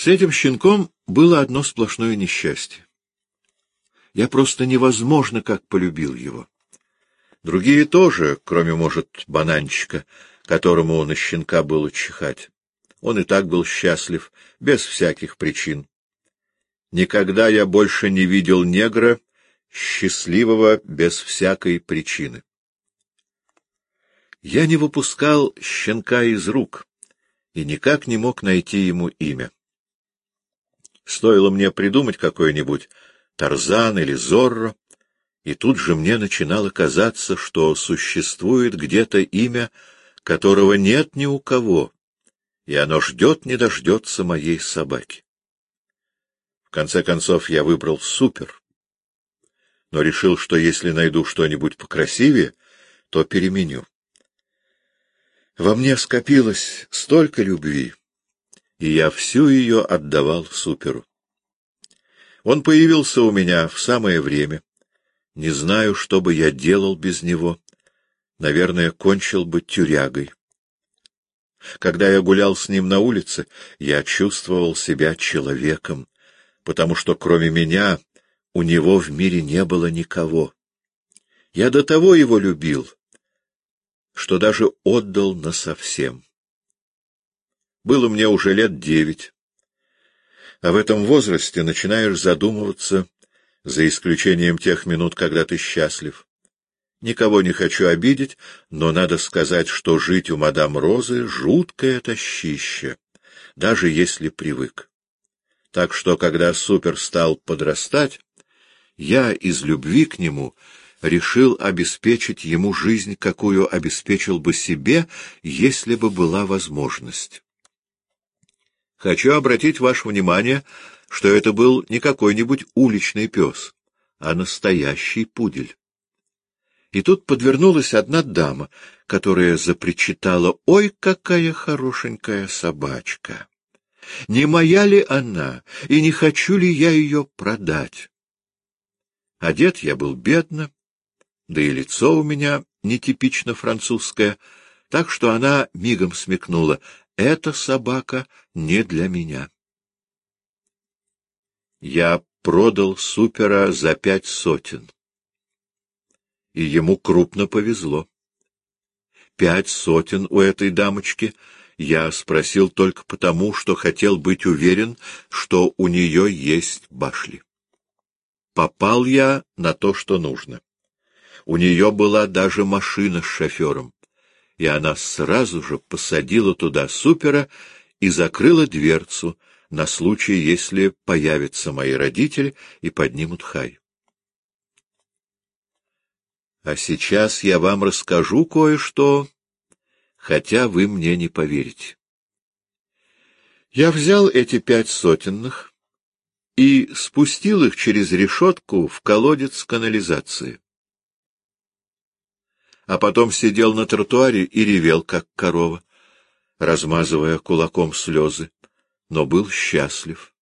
С этим щенком было одно сплошное несчастье. Я просто невозможно как полюбил его. Другие тоже, кроме, может, бананчика, которому на щенка было чихать. Он и так был счастлив, без всяких причин. Никогда я больше не видел негра, счастливого без всякой причины. Я не выпускал щенка из рук и никак не мог найти ему имя. Стоило мне придумать какой-нибудь Тарзан или Зорро, и тут же мне начинало казаться, что существует где-то имя, которого нет ни у кого, и оно ждет не дождется моей собаки. В конце концов я выбрал Супер, но решил, что если найду что-нибудь покрасивее, то переменю. Во мне скопилось столько любви, и я всю ее отдавал Суперу. Он появился у меня в самое время. Не знаю, что бы я делал без него. Наверное, кончил бы тюрягой. Когда я гулял с ним на улице, я чувствовал себя человеком, потому что кроме меня у него в мире не было никого. Я до того его любил, что даже отдал насовсем. Было мне уже лет 9, а в этом возрасте начинаешь задумываться, за исключением тех минут, когда ты счастлив. Никого не хочу обидеть, но надо сказать, что жить у мадам Розы — жуткое тащище, даже если привык. Так что, когда Супер стал подрастать, я из любви к нему решил обеспечить ему жизнь, какую обеспечил бы себе, если бы была возможность. Хочу обратить ваше внимание, что это был не какой-нибудь уличный пес, а настоящий пудель. И тут подвернулась одна дама, которая запричитала: «Ой, какая хорошенькая собачка! Не моя ли она, и не хочу ли я ее продать?» Одет я был бедно, да и лицо у меня нетипично французское, так что она мигом смекнула: эта собака не для меня. Я продал Супера за 500, и ему крупно повезло. 500 у этой дамочки я спросил только потому, что хотел быть уверен, что у нее есть башли. Попал я на то, что нужно. У нее была даже машина с шофером, и она сразу же посадила туда Супера и закрыла дверцу на случай, если появятся мои родители и поднимут хай. А сейчас я вам расскажу кое-что, хотя вы мне не поверите. Я взял эти 500 и спустил их через решетку в колодец канализации. А потом сидел на тротуаре и ревел, как корова, размазывая кулаком слезы, но был счастлив.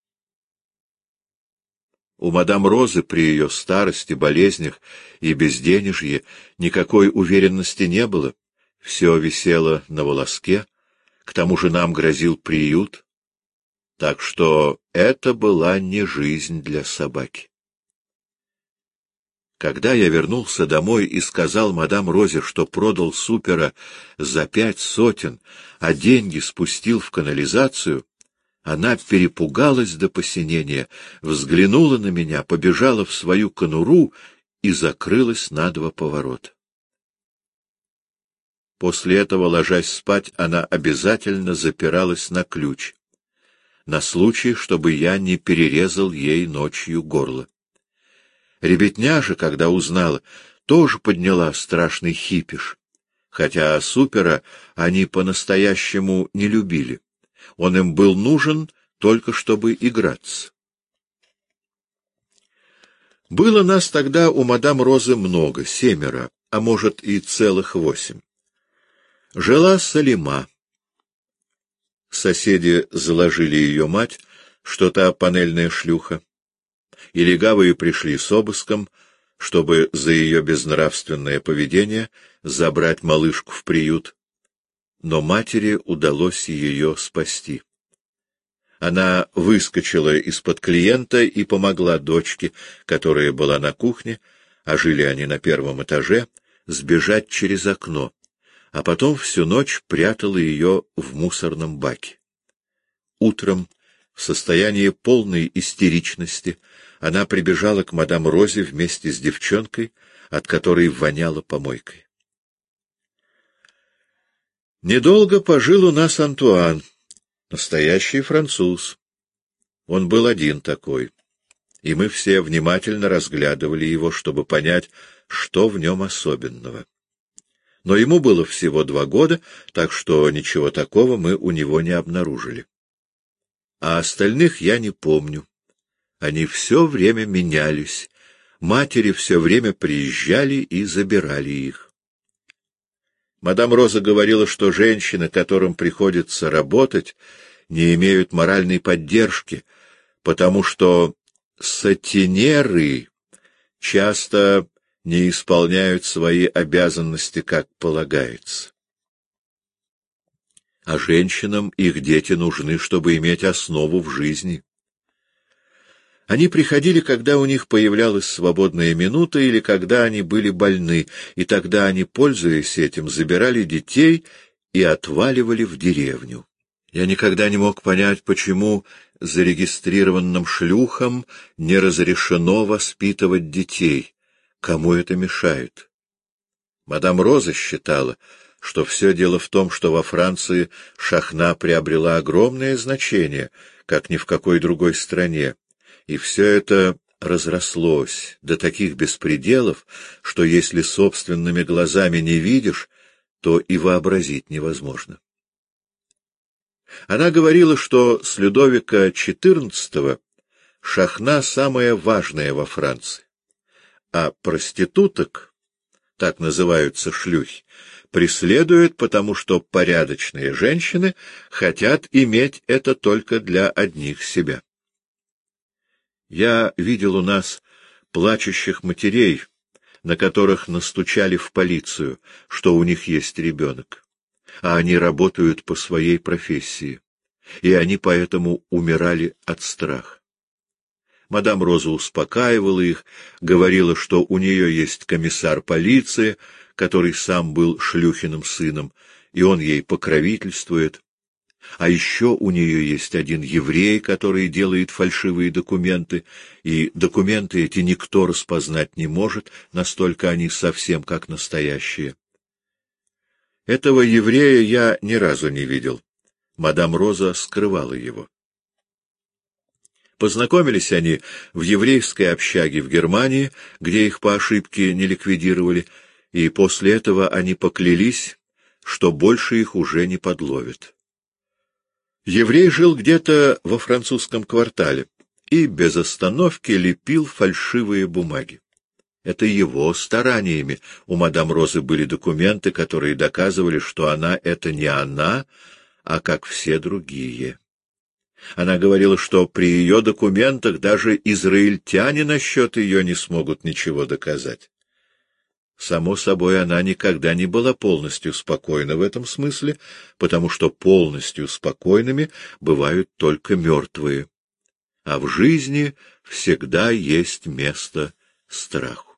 У мадам Розы при ее старости, болезнях и безденежье никакой уверенности не было, все висело на волоске, к тому же нам грозил приют, так что это была не жизнь для собаки. Когда я вернулся домой и сказал мадам Розе, что продал Супера за 500, а деньги спустил в канализацию, она перепугалась до посинения, взглянула на меня, побежала в свою конуру и закрылась на 2 поворота. После этого, ложась спать, она обязательно запиралась на ключ, на случай, чтобы я не перерезал ей ночью горло. Ребятня же, когда узнала, тоже подняла страшный хипиш, хотя Супера они по-настоящему не любили. Он им был нужен только чтобы играться. Было нас тогда у мадам Розы много, 7, а может и целых 8. Жила Салима. Соседи заложили ее мать, что та панельная шлюха, и легавые пришли с обыском, чтобы за ее безнравственное поведение забрать малышку в приют. Но матери удалось ее спасти. Она выскочила из-под клиента и помогла дочке, которая была на кухне, а жили они на первом этаже, сбежать через окно, а потом всю ночь прятала ее в мусорном баке. Утром, в состоянии полной истеричности, она прибежала к мадам Розе вместе с девчонкой, от которой воняло помойкой. Недолго пожил у нас Антуан, настоящий француз. Он был один такой, и мы все внимательно разглядывали его, чтобы понять, что в нем особенного. Но ему было всего 2 года, так что ничего такого мы у него не обнаружили. А остальных я не помню. Они все время менялись, матери все время приезжали и забирали их. Мадам Роза говорила, что женщины, которым приходится работать, не имеют моральной поддержки, потому что сатинеры часто не исполняют свои обязанности, как полагается. А женщинам их дети нужны, чтобы иметь основу в жизни. Они приходили, когда у них появлялась свободная минута или когда они были больны, и тогда они, пользуясь этим, забирали детей и отваливали в деревню. Я никогда не мог понять, почему зарегистрированным шлюхам не разрешено воспитывать детей. Кому это мешает? Мадам Роза считала, что все дело в том, что во Франции шахна приобрела огромное значение, как ни в какой другой стране, и все это разрослось до таких беспределов, что если собственными глазами не видишь, то и вообразить невозможно. Она говорила, что с Людовика XIV шахна самая важная во Франции, а проституток, так называются шлюхи, преследуют, потому что порядочные женщины хотят иметь это только для одних себя. Я видел у нас плачущих матерей, на которых настучали в полицию, что у них есть ребенок, а они работают по своей профессии, и они поэтому умирали от страха. Мадам Роза успокаивала их, говорила, что у нее есть комиссар полиции, который сам был шлюхиным сыном, и он ей покровительствует. А еще у нее есть один еврей, который делает фальшивые документы, и документы эти никто распознать не может, настолько они совсем как настоящие. Этого еврея я ни разу не видел. Мадам Роза скрывала его. Познакомились они в еврейской общаге в Германии, где их по ошибке не ликвидировали, и после этого они поклялись, что больше их уже не подловят. Еврей жил где-то во французском квартале и без остановки лепил фальшивые бумаги. Это его стараниями у мадам Розы были документы, которые доказывали, что она — это не она, а как все другие. Она говорила, что при ее документах даже израильтяне насчет ее не смогут ничего доказать. Само собой, она никогда не была полностью спокойна в этом смысле, потому что полностью спокойными бывают только мертвые. А в жизни всегда есть место страху.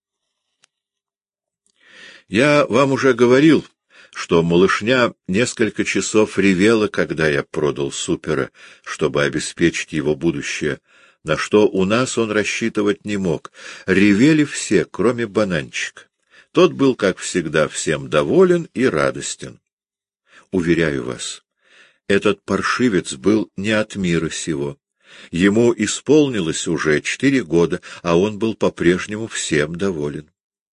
Я вам уже говорил, что малышня несколько часов ревела, когда я продал Супера, чтобы обеспечить его будущее, на что у нас он рассчитывать не мог. Ревели все, кроме Бананчика. Тот был, как всегда, всем доволен и радостен. Уверяю вас, этот паршивец был не от мира сего. Ему исполнилось уже 4 года, а он был по-прежнему всем доволен.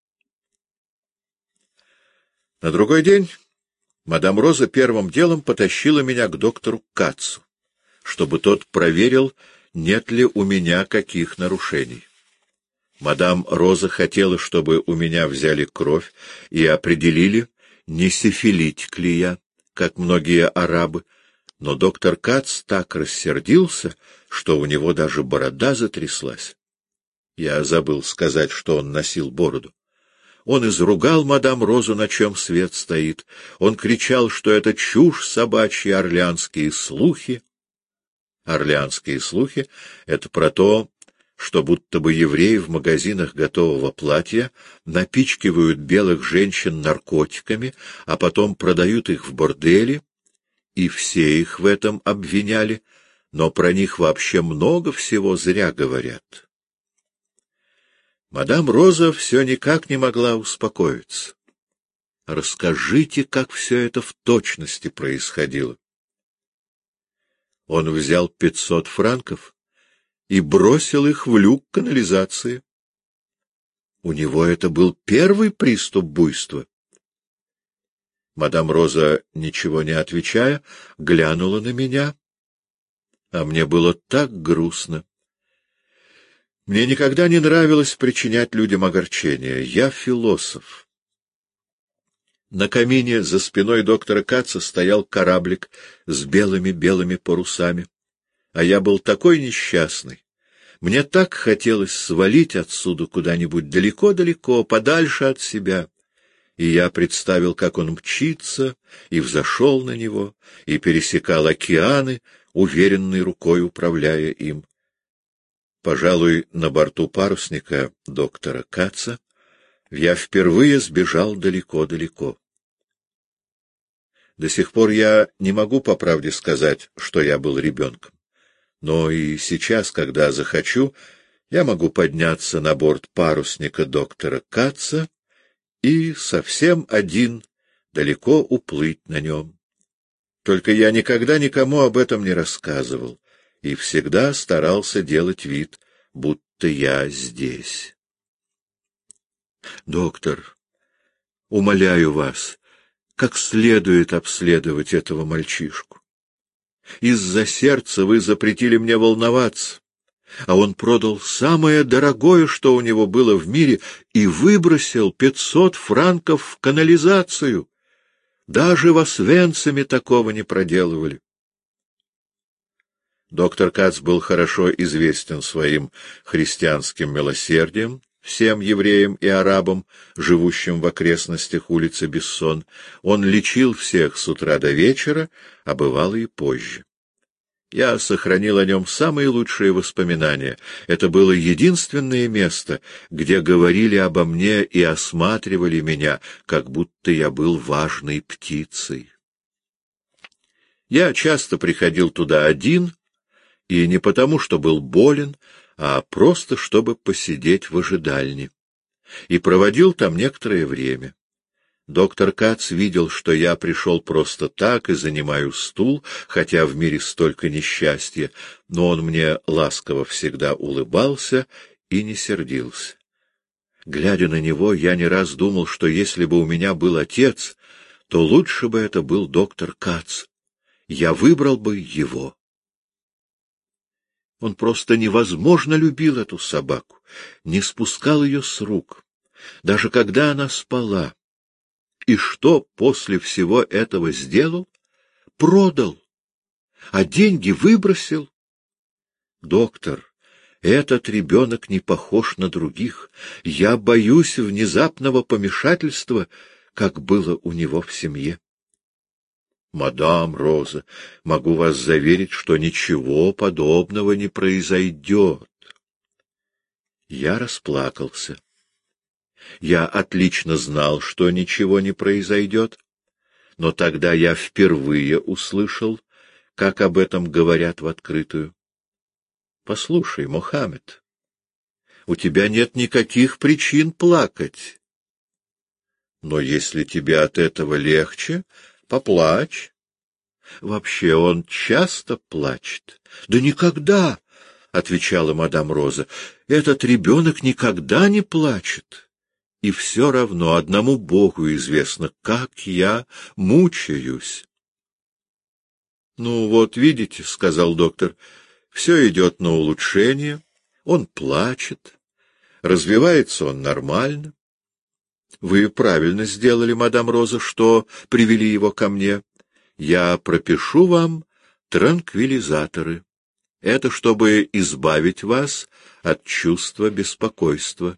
На другой день мадам Роза первым делом потащила меня к доктору Кацу, чтобы тот проверил, нет ли у меня каких нарушений. Мадам Роза хотела, чтобы у меня взяли кровь и определили, не сифилитик ли я, как многие арабы, но доктор Кац так рассердился, что у него даже борода затряслась. Я забыл сказать, что он носил бороду. Он изругал мадам Розу, на чем свет стоит. Он кричал, что это чушь собачья, орлеанские слухи. Орлеанские слухи — это про то, что будто бы евреи в магазинах готового платья напичкивают белых женщин наркотиками, а потом продают их в борделе, и все их в этом обвиняли, но про них вообще много всего зря говорят. Мадам Роза все никак не могла успокоиться. Расскажите, как все это в точности происходило. Он взял 500 франков и бросил их в люк канализации. У него это был первый приступ буйства. Мадам Роза, ничего не отвечая, глянула на меня, а мне было так грустно. Мне никогда не нравилось причинять людям огорчение. Я философ. На камине за спиной доктора Каца стоял кораблик с белыми парусами. А я был такой несчастный. Мне так хотелось свалить отсюда куда-нибудь далеко-далеко, подальше от себя. И я представил, как он мчится, и взошел на него, и пересекал океаны, уверенной рукой управляя им. Пожалуй, на борту парусника доктора Каца я впервые сбежал далеко-далеко. До сих пор я не могу по правде сказать, что я был ребенком. Но и сейчас, когда захочу, я могу подняться на борт парусника доктора Каца и совсем один далеко уплыть на нем. Только я никогда никому об этом не рассказывал и всегда старался делать вид, будто я здесь. Доктор, умоляю вас, как следует обследовать этого мальчишку. Из-за сердца вы запретили мне волноваться, а он продал самое дорогое, что у него было в мире, и выбросил 500 франков в канализацию. Даже в Освенциме такого не проделывали. Доктор Кац был хорошо известен своим христианским милосердием всем евреям и арабам, живущим в окрестностях улицы Бессон. Он лечил всех с утра до вечера, а бывало и позже. Я сохранил о нем самые лучшие воспоминания. Это было единственное место, где говорили обо мне и осматривали меня, как будто я был важной птицей. Я часто приходил туда один, и не потому, что был болен, а просто, чтобы посидеть в ожидальне. И проводил там некоторое время. Доктор Кац видел, что я пришел просто так и занимаю стул, хотя в мире столько несчастья, но он мне ласково всегда улыбался и не сердился. Глядя на него, я не раз думал, что если бы у меня был отец, то лучше бы это был доктор Кац. Я выбрал бы его. Он просто невозможно любил эту собаку, не спускал ее с рук, даже когда она спала. И что после всего этого сделал? Продал, а деньги выбросил. Доктор, этот ребенок не похож на других. Я боюсь внезапного помешательства, как было у него в семье. Мадам Роза, могу вас заверить, что ничего подобного не произойдет. Я расплакался. Я отлично знал, что ничего не произойдет, но тогда я впервые услышал, как об этом говорят в открытую. Послушай, Мохаммед, у тебя нет никаких причин плакать. Но если тебе от этого легче, поплачь. Вообще он часто плачет. — Да никогда, — отвечала мадам Роза, — этот ребенок никогда не плачет. И все равно одному Богу известно, как я мучаюсь. — Ну вот, видите, — сказал доктор, — все идет на улучшение, он плачет, развивается он нормально. Вы правильно сделали, мадам Роза, что привели его ко мне. Я пропишу вам транквилизаторы. Это чтобы избавить вас от чувства беспокойства.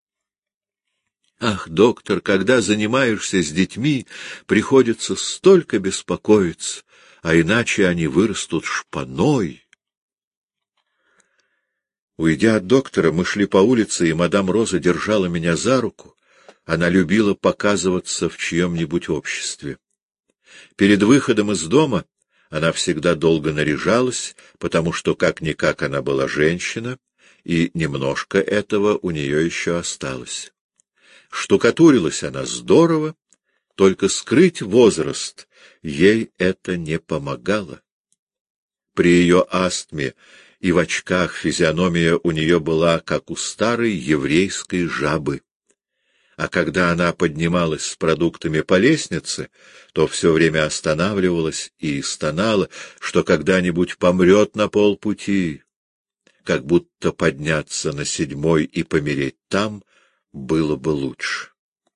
Ах, доктор, когда занимаешься с детьми, приходится столько беспокоиться, а иначе они вырастут шпаной. Уйдя от доктора, мы шли по улице, и мадам Роза держала меня за руку. Она любила показываться в чьем-нибудь обществе. Перед выходом из дома она всегда долго наряжалась, потому что как-никак она была женщина, и немножко этого у нее еще осталось. Штукатурилась она здорово, только скрыть возраст ей это не помогало. При ее астме и в очках физиономия у нее была, как у старой еврейской жабы. А когда она поднималась с продуктами по лестнице, то все время останавливалась и стонала, что когда-нибудь помрет на полпути, как будто подняться на 7-й и помереть там было бы лучше.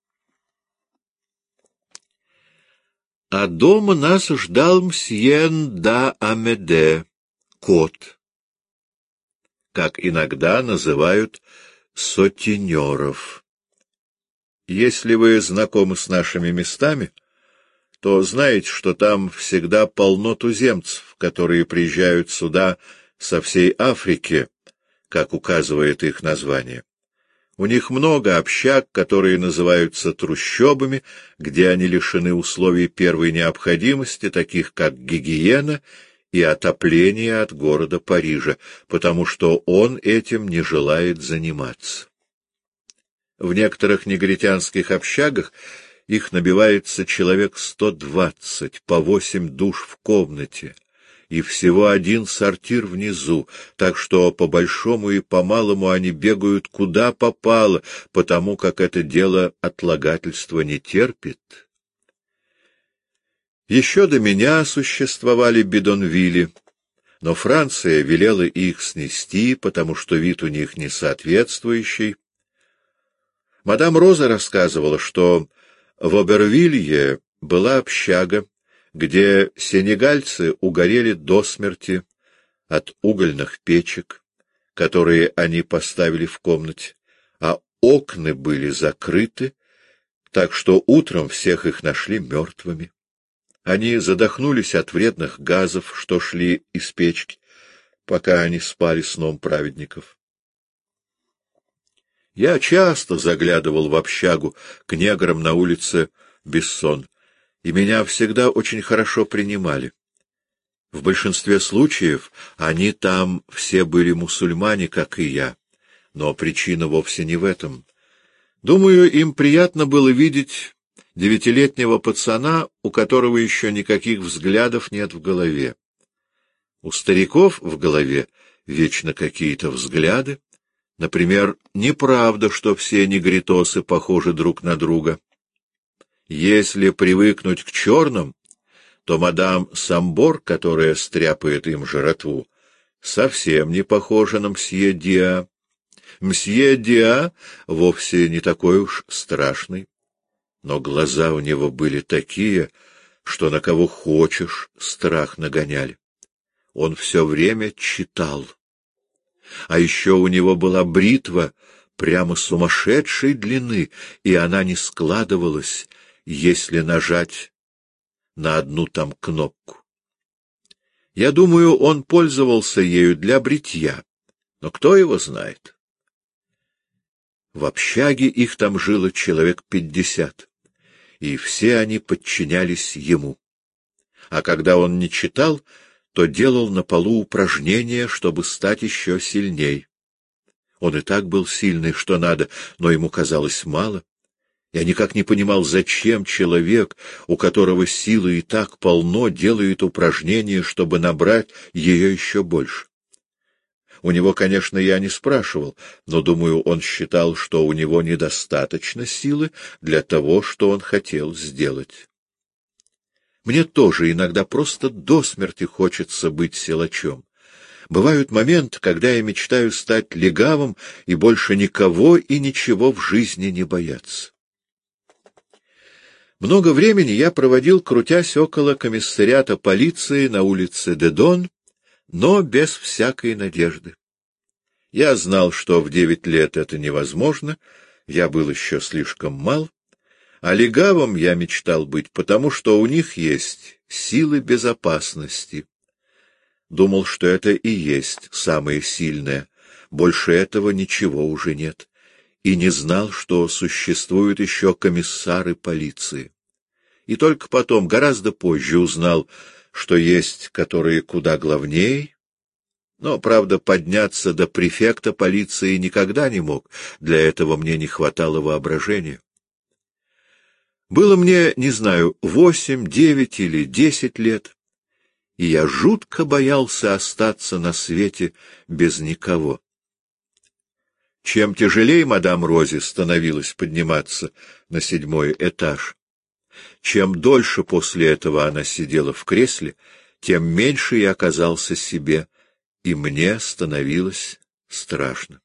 А дома нас ждал мсье да Амеде, кот, как иногда называют сотенеров. Если вы знакомы с нашими местами, то знаете, что там всегда полно туземцев, которые приезжают сюда со всей Африки, как указывает их название. У них много общак, которые называются трущобами, где они лишены условий первой необходимости, таких как гигиена и отопление от города Парижа, потому что он этим не желает заниматься. В некоторых негритянских общагах их набивается человек 120, по 8 душ в комнате, и всего один сортир внизу, так что по большому и по малому они бегают куда попало, потому как это дело отлагательства не терпит. Еще до меня существовали бидонвилли, но Франция велела их снести, потому что вид у них не соответствующий. Мадам Роза рассказывала, что в Обервилье была общага, где сенегальцы угорели до смерти от угольных печек, которые они поставили в комнате, а окна были закрыты, так что утром всех их нашли мертвыми. Они задохнулись от вредных газов, что шли из печки, пока они спали сном праведников. Я часто заглядывал в общагу к неграм на улице Бессон, и меня всегда очень хорошо принимали. В большинстве случаев они там все были мусульмане, как и я, но причина вовсе не в этом. Думаю, им приятно было видеть 9-летнего пацана, у которого еще никаких взглядов нет в голове. У стариков в голове вечно какие-то взгляды. Например, неправда, что все негритосы похожи друг на друга. Если привыкнуть к черным, то мадам Самбор, которая стряпает им жратву, совсем не похожа на мсье Диа. Мсье Диа вовсе не такой уж страшный, но глаза у него были такие, что на кого хочешь страх нагоняли. Он все время читал. А еще у него была бритва прямо сумасшедшей длины, и она не складывалась, если нажать на одну там кнопку. Я думаю, он пользовался ею для бритья, но кто его знает? В общаге их там жило человек 50, и все они подчинялись ему. А когда он не читал, то делал на полу упражнения, чтобы стать еще сильней. Он и так был сильный, что надо, но ему казалось мало. Я никак не понимал, зачем человек, у которого силы и так полно, делает упражнения, чтобы набрать ее еще больше. У него, конечно, я не спрашивал, но, думаю, он считал, что у него недостаточно силы для того, что он хотел сделать. Мне тоже иногда просто до смерти хочется быть силачом. Бывают моменты, когда я мечтаю стать легавым и больше никого и ничего в жизни не бояться. Много времени я проводил, крутясь около комиссариата полиции на улице Дедон, но без всякой надежды. Я знал, что в 9 лет это невозможно, я был еще слишком мал, а легавым я мечтал быть, потому что у них есть силы безопасности. Думал, что это и есть самое сильное, Больше этого ничего уже нет. И не знал, что существуют еще комиссары полиции. И только потом, гораздо позже, узнал, что есть которые куда главней. Но, правда, подняться до префекта полиции никогда не мог, для этого мне не хватало воображения. Было мне, не знаю, 8, 9 или 10 лет, и я жутко боялся остаться на свете без никого. Чем тяжелее мадам Розе становилось подниматься на 7-й этаж, чем дольше после этого она сидела в кресле, тем меньше я казался себе, и мне становилось страшно.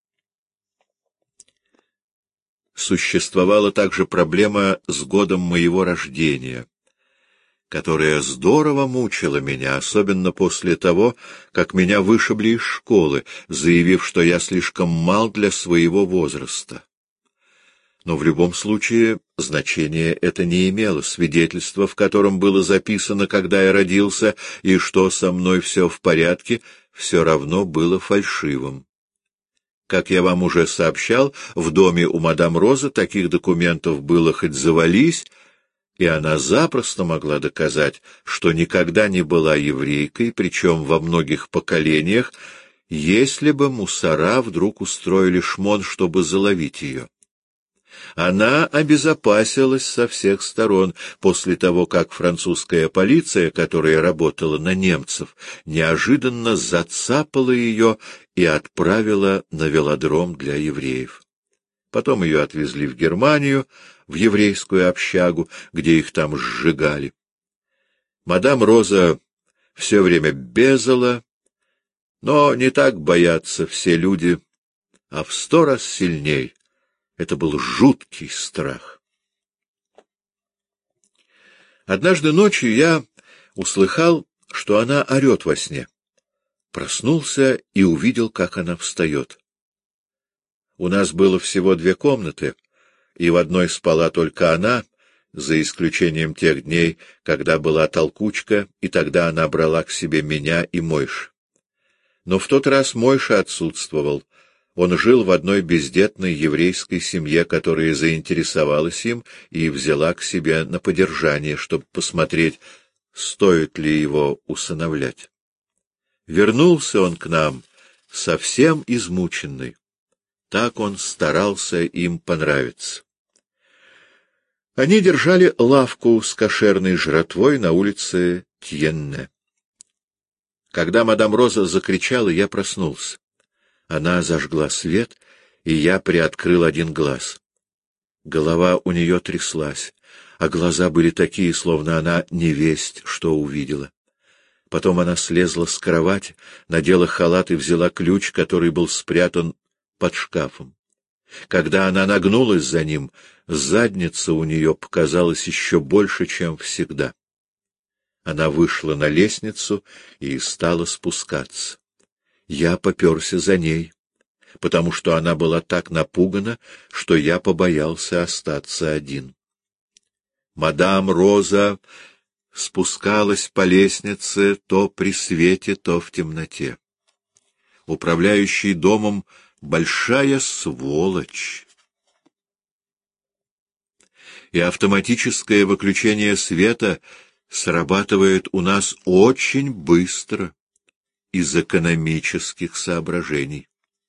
Существовала также проблема с годом моего рождения, которая здорово мучила меня, особенно после того, как меня вышибли из школы, заявив, что я слишком мал для своего возраста. Но в любом случае значения это не имело. Свидетельство, в котором было записано, когда я родился, и что со мной все в порядке, все равно было фальшивым. Как я вам уже сообщал, в доме у мадам Розы таких документов было хоть завались, и она запросто могла доказать, что никогда не была еврейкой, причем во многих поколениях, если бы мусора вдруг устроили шмон, чтобы заловить ее. Она обезопасилась со всех сторон после того, как французская полиция, которая работала на немцев, неожиданно зацапала ее и отправила на велодром для евреев. Потом ее отвезли в Германию, в еврейскую общагу, где их там сжигали. Мадам Роза все время безала, но не так боятся все люди, а в 100 раз сильней. Это был жуткий страх. Однажды ночью я услыхал, что она орет во сне. Проснулся и увидел, как она встает. У нас было всего 2 комнаты, и в одной спала только она, за исключением тех дней, когда была толкучка, и тогда она брала к себе меня и Мойшу. Но в тот раз Мойша отсутствовал. Он жил в одной бездетной еврейской семье, которая заинтересовалась им и взяла к себе на подержание, чтобы посмотреть, стоит ли его усыновлять. Вернулся он к нам совсем измученный. Так он старался им понравиться. Они держали лавку с кошерной жратвой на улице Тьенне. Когда мадам Роза закричала, я проснулся. Она зажгла свет, и я приоткрыл один глаз. Голова у нее тряслась, а глаза были такие, словно она невесть, что увидела. Потом она слезла с кровати, надела халат и взяла ключ, который был спрятан под шкафом. Когда она нагнулась за ним, задница у нее показалась еще больше, чем всегда. Она вышла на лестницу и стала спускаться. Я попёрся за ней, потому что она была так напугана, что я побоялся остаться один. Мадам Роза спускалась по лестнице то при свете, то в темноте. Управляющий домом — большая сволочь. И автоматическое выключение света срабатывает у нас очень быстро, из экономических соображений.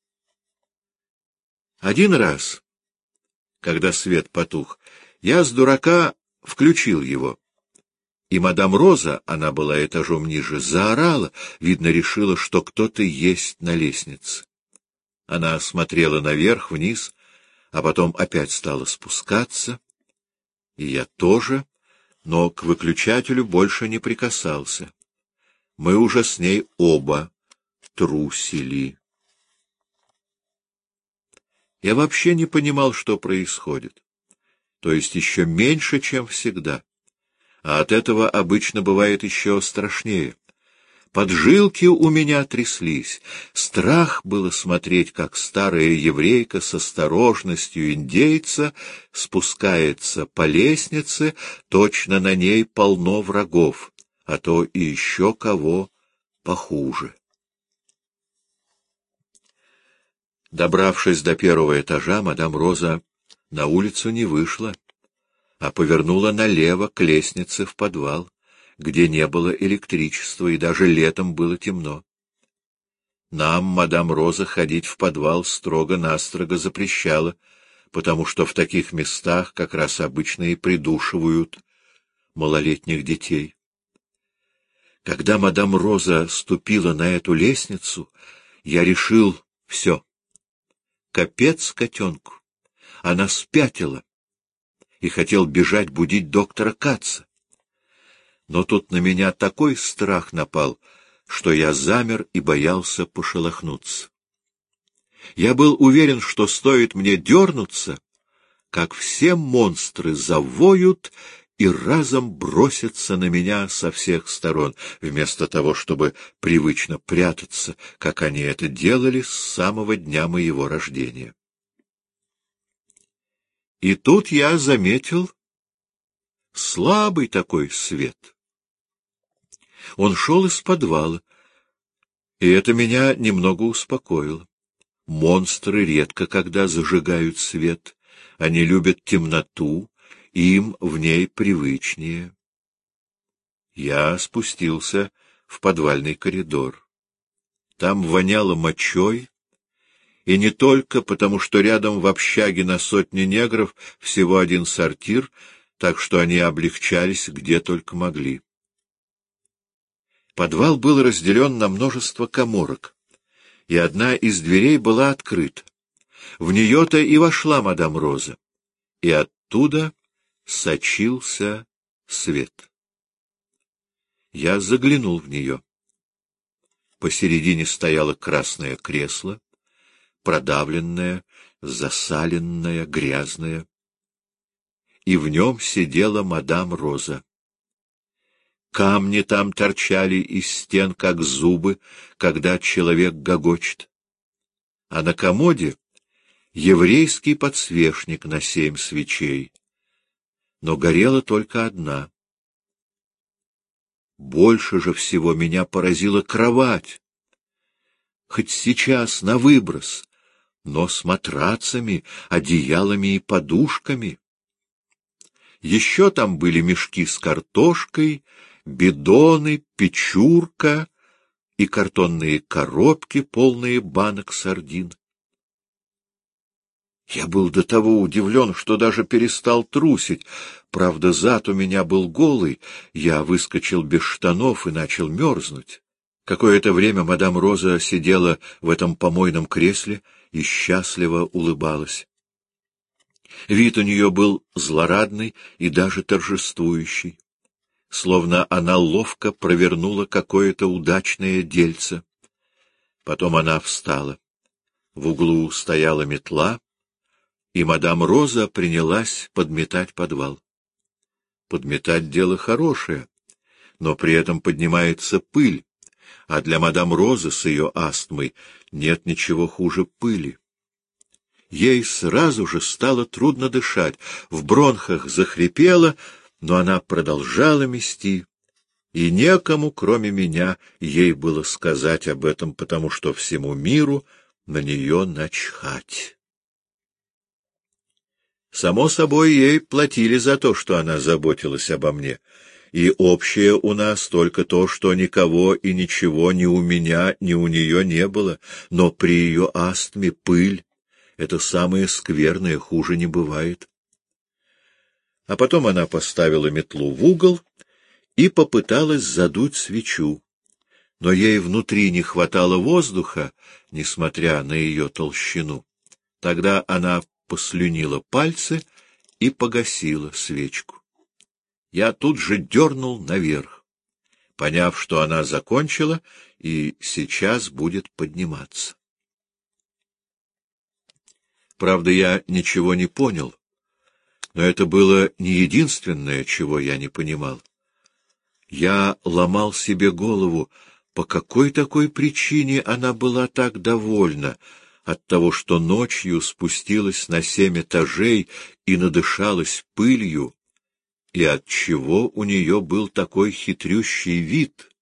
Один раз, когда свет потух, я с дурака включил его, и мадам Роза, она была этажом ниже, заорала, видно, решила, что кто-то есть на лестнице. Она смотрела наверх, вниз, а потом опять стала спускаться, и я тоже, но к выключателю больше не прикасался. Мы уже с ней оба трусили. Я вообще не понимал, что происходит. То есть еще меньше, чем всегда. А от этого обычно бывает еще страшнее. Поджилки у меня тряслись. Страх было смотреть, как старая еврейка с осторожностью индейца спускается по лестнице, точно на ней полно врагов, а то и еще кого похуже. Добравшись до первого этажа, мадам Роза на улицу не вышла, а повернула налево к лестнице в подвал, где не было электричества, и даже летом было темно. Нам мадам Роза ходить в подвал строго-настрого запрещала, потому что в таких местах как раз обычно и придушивают малолетних детей. Когда мадам Роза ступила на эту лестницу, я решил — все, капец котенку. Она спятила и хотел бежать будить доктора Катца. Но тут на меня такой страх напал, что я замер и боялся пошелохнуться. Я был уверен, что стоит мне дернуться, как все монстры завоют и разом бросятся на меня со всех сторон, вместо того, чтобы привычно прятаться, как они это делали с самого дня моего рождения. И тут я заметил слабый такой свет. Он шел из подвала, и это меня немного успокоило. Монстры редко когда зажигают свет, они любят темноту, им в ней привычнее. Я спустился в подвальный коридор. Там воняло мочой, и не только потому, что рядом в общаге на сотни негров всего один сортир, так что они облегчались где только могли. Подвал был разделен на множество каморок, и одна из дверей была открыта. В нее-то и вошла мадам Роза, и оттуда сочился свет. Я заглянул в нее. Посередине стояло красное кресло, продавленное, засаленное, грязное, и в нем сидела мадам Роза. Камни там торчали из стен, как зубы, когда человек гогочет. А на комоде еврейский подсвечник на 7 свечей, но горела только одна. Больше же всего меня поразила кровать, хоть сейчас на выброс, но с матрацами, одеялами и подушками. Еще там были мешки с картошкой, бидоны, печурка и картонные коробки, полные банок сардин. Я был до того удивлен, что даже перестал трусить. Правда, зад у меня был голый, я выскочил без штанов и начал мерзнуть. Какое-то время мадам Роза сидела в этом помойном кресле и счастливо улыбалась. Вид у нее был злорадный и даже торжествующий, словно она ловко провернула какое-то удачное дельце. Потом она встала. В углу стояла метла, и мадам Роза принялась подметать подвал. Подметать — дело хорошее, но при этом поднимается пыль, а для мадам Розы с ее астмой нет ничего хуже пыли. Ей сразу же стало трудно дышать, в бронхах захрипело, но она продолжала мести, и некому, кроме меня, ей было сказать об этом, потому что всему миру на нее начхать. Само собой, ей платили за то, что она заботилась обо мне, и общее у нас только то, что никого и ничего ни у меня, ни у нее не было, но при ее астме пыль — это самое скверное, хуже не бывает. А потом она поставила метлу в угол и попыталась задуть свечу, но ей внутри не хватало воздуха, несмотря на ее толщину. Тогда она послюнила пальцы и погасила свечку. Я тут же дернул наверх, поняв, что она закончила и сейчас будет подниматься. Правда, я ничего не понял, но это было не единственное, чего я не понимал. Я ломал себе голову, по какой такой причине она была так довольна от того, что ночью спустилась на 7 этажей и надышалась пылью, и отчего у нее был такой хитрющий вид.